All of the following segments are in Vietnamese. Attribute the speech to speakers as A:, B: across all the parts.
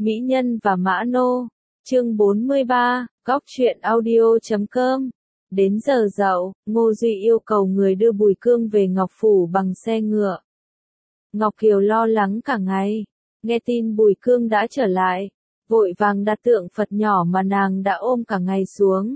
A: Mỹ Nhân và Mã Nô, chương 43, góc truyện audio.com. Đến giờ dậu, Ngô Duy yêu cầu người đưa Bùi Cương về Ngọc Phủ bằng xe ngựa. Ngọc Kiều lo lắng cả ngày, nghe tin Bùi Cương đã trở lại, vội vàng đặt tượng Phật nhỏ mà nàng đã ôm cả ngày xuống.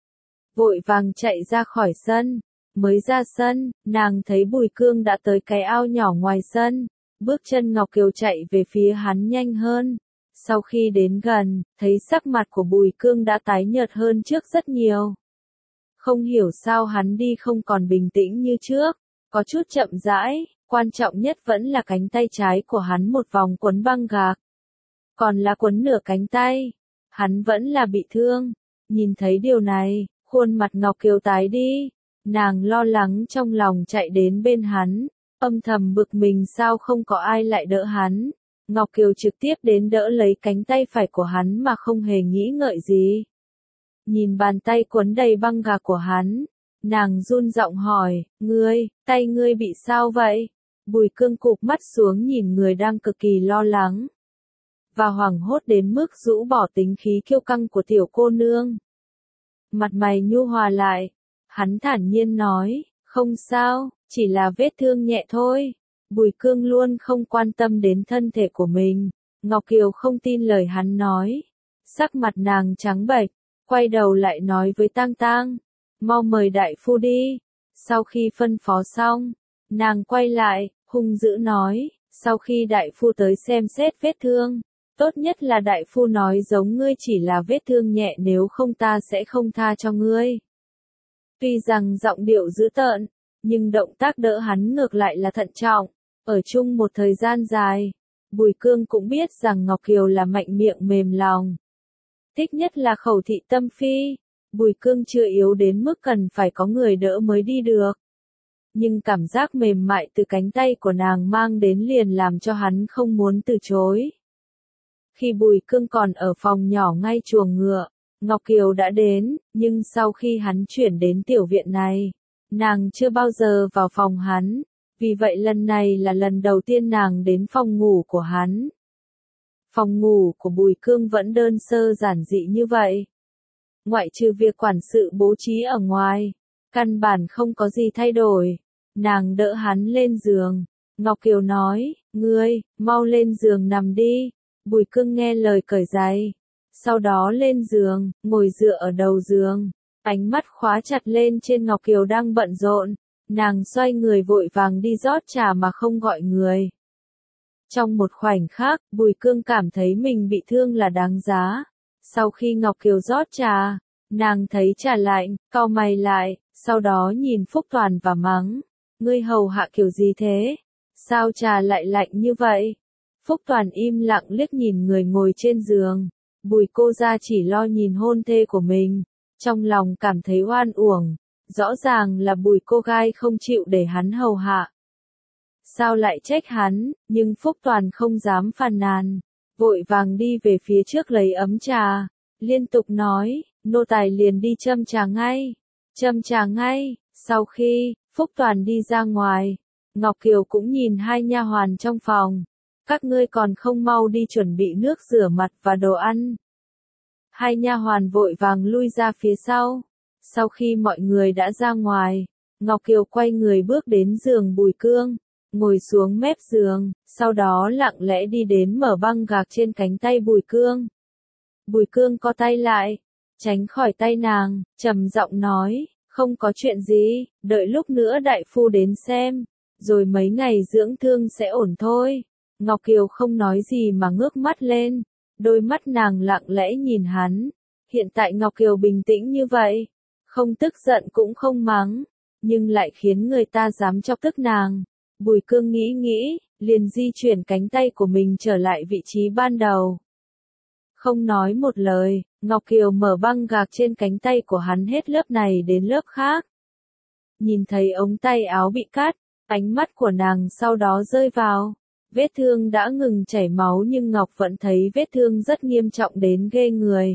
A: Vội vàng chạy ra khỏi sân, mới ra sân, nàng thấy Bùi Cương đã tới cái ao nhỏ ngoài sân, bước chân Ngọc Kiều chạy về phía hắn nhanh hơn. Sau khi đến gần, thấy sắc mặt của Bùi Cương đã tái nhợt hơn trước rất nhiều. Không hiểu sao hắn đi không còn bình tĩnh như trước, có chút chậm rãi, quan trọng nhất vẫn là cánh tay trái của hắn một vòng quấn băng gạc. Còn là quấn nửa cánh tay, hắn vẫn là bị thương. Nhìn thấy điều này, khuôn mặt Ngọc Kiều tái đi, nàng lo lắng trong lòng chạy đến bên hắn, âm thầm bực mình sao không có ai lại đỡ hắn. Ngọc Kiều trực tiếp đến đỡ lấy cánh tay phải của hắn mà không hề nghĩ ngợi gì. Nhìn bàn tay quấn đầy băng gạc của hắn, nàng run giọng hỏi, tay ngươi bị sao vậy? Bùi Cương cụp mắt xuống nhìn người đang cực kỳ lo lắng và hoảng hốt đến mức rũ bỏ tính khí kiêu căng của tiểu cô nương. Mặt mày nhu hòa lại, hắn thản nhiên nói, không sao, chỉ là vết thương nhẹ thôi. Bùi Cương luôn không quan tâm đến thân thể của mình. Ngọc Kiều không tin lời hắn nói. Sắc mặt nàng trắng bệch, quay đầu lại nói với Tang Tang, mau mời đại phu đi. Sau khi phân phó xong, nàng quay lại, hung dữ nói, sau khi đại phu tới xem xét vết thương, tốt nhất là đại phu nói giống ngươi chỉ là vết thương nhẹ, nếu không ta sẽ không tha cho ngươi. Tuy rằng giọng điệu dữ tợn, nhưng động tác đỡ hắn ngược lại là thận trọng. Ở chung một thời gian dài, Bùi Cương cũng biết rằng Ngọc Kiều là mạnh miệng mềm lòng. Thích nhất là khẩu thị tâm phi, Bùi Cương chưa yếu đến mức cần phải có người đỡ mới đi được. Nhưng cảm giác mềm mại từ cánh tay của nàng mang đến liền làm cho hắn không muốn từ chối. Khi Bùi Cương còn ở phòng nhỏ ngay chuồng ngựa, Ngọc Kiều đã đến, nhưng sau khi hắn chuyển đến tiểu viện này, nàng chưa bao giờ vào phòng hắn. Vì vậy lần này là lần đầu tiên nàng đến phòng ngủ của hắn. Phòng ngủ của Bùi Cương vẫn đơn sơ giản dị như vậy. Ngoại trừ việc quản sự bố trí ở ngoài, căn bản không có gì thay đổi. Nàng đỡ hắn lên giường. Ngọc Kiều nói, ngươi, mau lên giường nằm đi. Bùi Cương nghe lời cởi giày. Sau đó lên giường, ngồi dựa ở đầu giường. Ánh mắt khóa chặt lên trên Ngọc Kiều đang bận rộn. Nàng xoay người vội vàng đi rót trà mà không gọi người. Trong một khoảnh khắc, Bùi Cương cảm thấy mình bị thương là đáng giá. Sau khi Ngọc Kiều rót trà, nàng thấy trà lạnh, cau mày lại, sau đó nhìn Phúc Toàn và mắng. Ngươi hầu hạ kiểu gì thế? Sao trà lại lạnh như vậy? Phúc Toàn im lặng liếc nhìn người ngồi trên giường. Bùi cô ra chỉ lo nhìn hôn thê của mình. Trong lòng cảm thấy oan uổng. Rõ ràng là Bùi cô gái không chịu để hắn hầu hạ. Sao lại trách hắn, nhưng Phúc Toàn không dám phàn nàn. Vội vàng đi về phía trước lấy ấm trà. Liên tục nói, nô tài liền đi châm trà ngay. Châm trà ngay. Sau khi, Phúc Toàn đi ra ngoài, Ngọc Kiều cũng nhìn hai nha hoàn trong phòng. Các ngươi còn không mau đi chuẩn bị nước rửa mặt và đồ ăn. Hai nha hoàn vội vàng lui ra phía sau. Sau khi mọi người đã ra ngoài, Ngọc Kiều quay người bước đến giường Bùi Cương, ngồi xuống mép giường, sau đó lặng lẽ đi đến mở băng gạc trên cánh tay Bùi Cương. Bùi Cương co tay lại, tránh khỏi tay nàng, trầm giọng nói, không có chuyện gì, đợi lúc nữa đại phu đến xem, rồi mấy ngày dưỡng thương sẽ ổn thôi. Ngọc Kiều không nói gì mà ngước mắt lên, đôi mắt nàng lặng lẽ nhìn hắn. Hiện tại Ngọc Kiều bình tĩnh như vậy, không tức giận cũng không mắng, nhưng lại khiến người ta dám chọc tức nàng. Bùi Cương nghĩ, liền di chuyển cánh tay của mình trở lại vị trí ban đầu. Không nói một lời, Ngọc Kiều mở băng gạc trên cánh tay của hắn hết lớp này đến lớp khác. Nhìn thấy ống tay áo bị cắt, ánh mắt của nàng sau đó rơi vào. Vết thương đã ngừng chảy máu nhưng Ngọc vẫn thấy vết thương rất nghiêm trọng đến ghê người.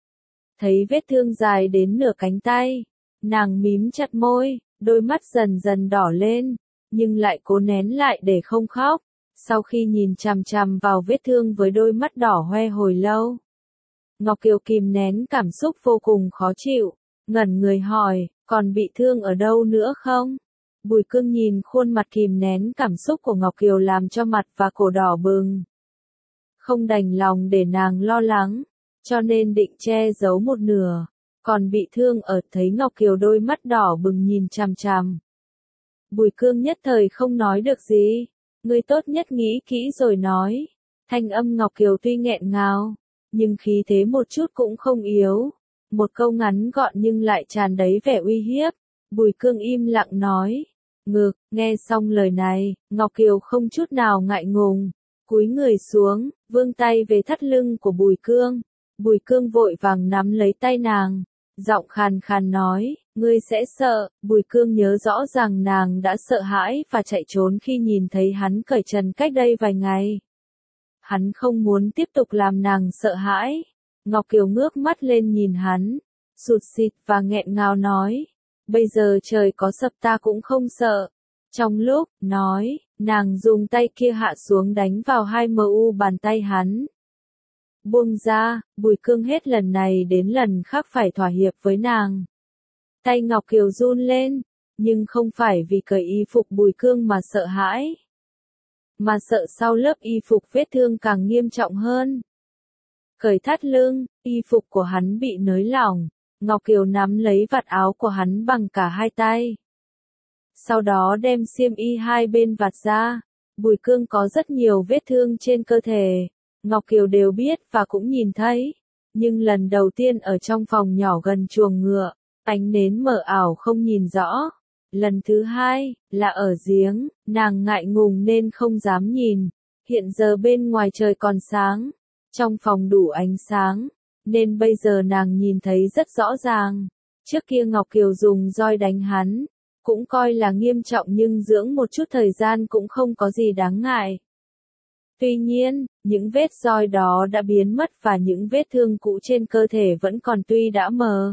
A: Thấy vết thương dài đến nửa cánh tay, nàng mím chặt môi, đôi mắt dần dần đỏ lên, nhưng lại cố nén lại để không khóc. Sau khi nhìn chằm chằm vào vết thương với đôi mắt đỏ hoe hồi lâu, Ngọc Kiều kìm nén cảm xúc vô cùng khó chịu, ngẩn người hỏi, còn bị thương ở đâu nữa không? Bùi Cương nhìn khuôn mặt kìm nén cảm xúc của Ngọc Kiều làm cho mặt và cổ đỏ bừng. Không đành lòng để nàng lo lắng, cho nên định che giấu một nửa, còn bị thương ở thấy Ngọc Kiều đôi mắt đỏ bừng nhìn chằm chằm. Bùi Cương nhất thời không nói được gì, ngươi tốt nhất nghĩ kỹ rồi nói. Thanh âm Ngọc Kiều tuy nghẹn ngào, nhưng khí thế một chút cũng không yếu. Một câu ngắn gọn nhưng lại tràn đầy vẻ uy hiếp. Bùi Cương im lặng nói. Ngược, nghe xong lời này, Ngọc Kiều không chút nào ngại ngùng. Cúi người xuống, vươn tay về thắt lưng của Bùi Cương. Bùi Cương vội vàng nắm lấy tay nàng. Giọng khàn khàn nói, ngươi sẽ sợ. Bùi Cương nhớ rõ rằng nàng đã sợ hãi và chạy trốn khi nhìn thấy hắn cởi trần cách đây vài ngày. Hắn không muốn tiếp tục làm nàng sợ hãi. Ngọc Kiều ngước mắt lên nhìn hắn, sụt sịt và nghẹn ngào nói, bây giờ trời có sập ta cũng không sợ. Trong lúc nói, nàng dùng tay kia hạ xuống đánh vào hai mu bàn tay hắn. Buông ra, Bùi Cương hết lần này đến lần khác phải thỏa hiệp với nàng. Tay Ngọc Kiều run lên, nhưng không phải vì cởi y phục Bùi Cương mà sợ hãi, mà sợ sau lớp y phục vết thương càng nghiêm trọng hơn. Cởi thắt lưng, y phục của hắn bị nới lỏng, Ngọc Kiều nắm lấy vạt áo của hắn bằng cả hai tay. Sau đó đem xiêm y hai bên vạt ra. Bùi Cương có rất nhiều vết thương trên cơ thể, Ngọc Kiều đều biết và cũng nhìn thấy. Nhưng lần đầu tiên ở trong phòng nhỏ gần chuồng ngựa, ánh nến mờ ảo không nhìn rõ. Lần thứ hai, là ở giếng, nàng ngại ngùng nên không dám nhìn. Hiện giờ bên ngoài trời còn sáng, trong phòng đủ ánh sáng, nên bây giờ nàng nhìn thấy rất rõ ràng. Trước kia Ngọc Kiều dùng roi đánh hắn, cũng coi là nghiêm trọng nhưng dưỡng một chút thời gian cũng không có gì đáng ngại. Tuy nhiên, những vết roi đó đã biến mất và những vết thương cũ trên cơ thể vẫn còn tuy đã mờ.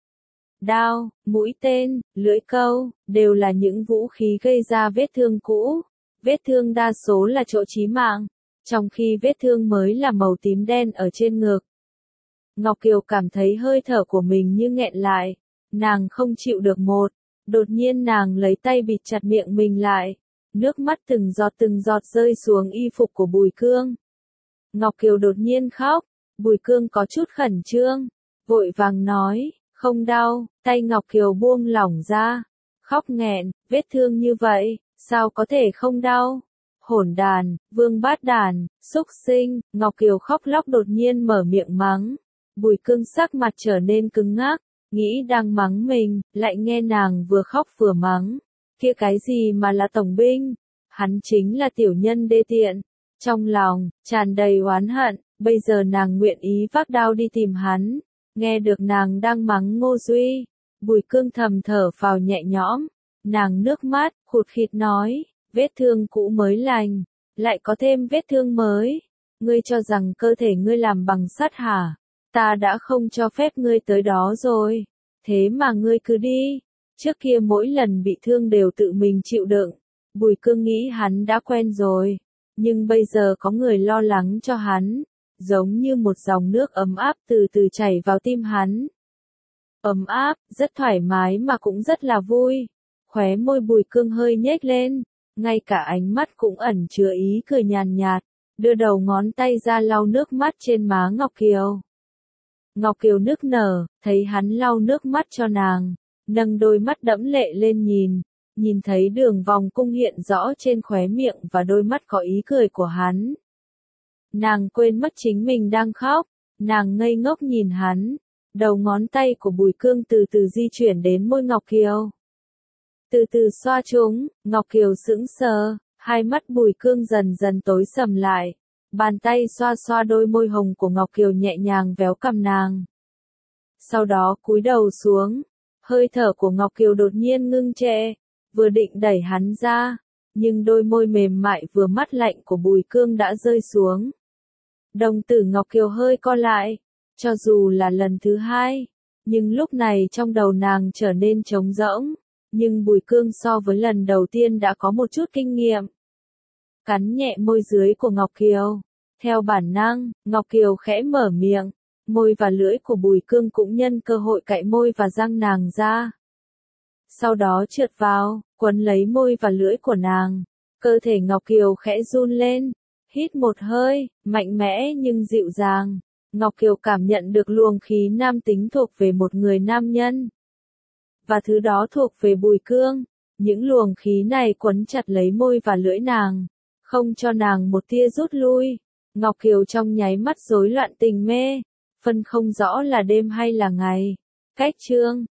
A: Đao, mũi tên, lưỡi câu, đều là những vũ khí gây ra vết thương cũ. Vết thương đa số là chỗ chí mạng, trong khi vết thương mới là màu tím đen ở trên ngực. Ngọc Kiều cảm thấy hơi thở của mình như nghẹn lại, nàng không chịu được đột nhiên nàng lấy tay bịt chặt miệng mình lại, nước mắt từng giọt rơi xuống y phục của Bùi Cương. Ngọc Kiều đột nhiên khóc, Bùi Cương có chút khẩn trương, vội vàng nói, không đau, tay Ngọc Kiều buông lỏng ra, khóc nghẹn, vết thương như vậy, sao có thể không đau? Hỗn đàn, vương bát đàn, xúc sinh, Ngọc Kiều khóc lóc đột nhiên mở miệng mắng. Bùi Cương sắc mặt trở nên cứng ngắc, nghĩ đang mắng mình, lại nghe nàng vừa khóc vừa mắng. Kia cái gì mà là tổng binh? Hắn chính là tiểu nhân đê tiện. Trong lòng, tràn đầy oán hận, bây giờ nàng nguyện ý vác đao đi tìm hắn. Nghe được nàng đang mắng Ngô Duy, Bùi Cương thầm thở phào nhẹ nhõm. Nàng nước mắt, khụt khịt nói, vết thương cũ mới lành, lại có thêm vết thương mới. Ngươi cho rằng cơ thể ngươi làm bằng sắt hả? Ta đã không cho phép ngươi tới đó rồi. Thế mà ngươi cứ đi. Trước kia mỗi lần bị thương đều tự mình chịu đựng. Bùi Cương nghĩ hắn đã quen rồi. Nhưng bây giờ có người lo lắng cho hắn. Giống như một dòng nước ấm áp từ từ chảy vào tim hắn. Ấm áp, rất thoải mái mà cũng rất là vui. Khóe môi Bùi Cương hơi nhếch lên. Ngay cả ánh mắt cũng ẩn chứa ý cười nhàn nhạt. Đưa đầu ngón tay ra lau nước mắt trên má Ngọc Kiều. Ngọc Kiều nức nở, thấy hắn lau nước mắt cho nàng, nâng đôi mắt đẫm lệ lên nhìn thấy đường vòng cung hiện rõ trên khóe miệng và đôi mắt có ý cười của hắn. Nàng quên mất chính mình đang khóc, nàng ngây ngốc nhìn hắn, đầu ngón tay của Bùi Cương từ từ di chuyển đến môi Ngọc Kiều. Từ từ xoa chúng, Ngọc Kiều sững sờ, hai mắt Bùi Cương dần dần tối sầm lại. Bàn tay xoa xoa đôi môi hồng của Ngọc Kiều nhẹ nhàng véo cằm nàng. Sau đó cúi đầu xuống, hơi thở của Ngọc Kiều đột nhiên ngưng trệ, vừa định đẩy hắn ra, nhưng đôi môi mềm mại vừa mát lạnh của Bùi Cương đã rơi xuống. Đồng tử Ngọc Kiều hơi co lại, cho dù là lần thứ hai, nhưng lúc này trong đầu nàng trở nên trống rỗng, nhưng Bùi Cương so với lần đầu tiên đã có một chút kinh nghiệm. cắn nhẹ môi dưới của Ngọc Kiều. Theo bản năng, Ngọc Kiều khẽ mở miệng, môi và lưỡi của Bùi Cương cũng nhân cơ hội cạy môi và răng nàng ra. Sau đó trượt vào, quấn lấy môi và lưỡi của nàng. Cơ thể Ngọc Kiều khẽ run lên, hít một hơi, mạnh mẽ nhưng dịu dàng. Ngọc Kiều cảm nhận được luồng khí nam tính thuộc về một người nam nhân. Và thứ đó thuộc về Bùi Cương. Những luồng khí này quấn chặt lấy môi và lưỡi nàng, không cho nàng một tia rút lui. Ngọc Kiều trong nháy mắt rối loạn tình mê, phân không rõ là đêm hay là ngày. Cách chương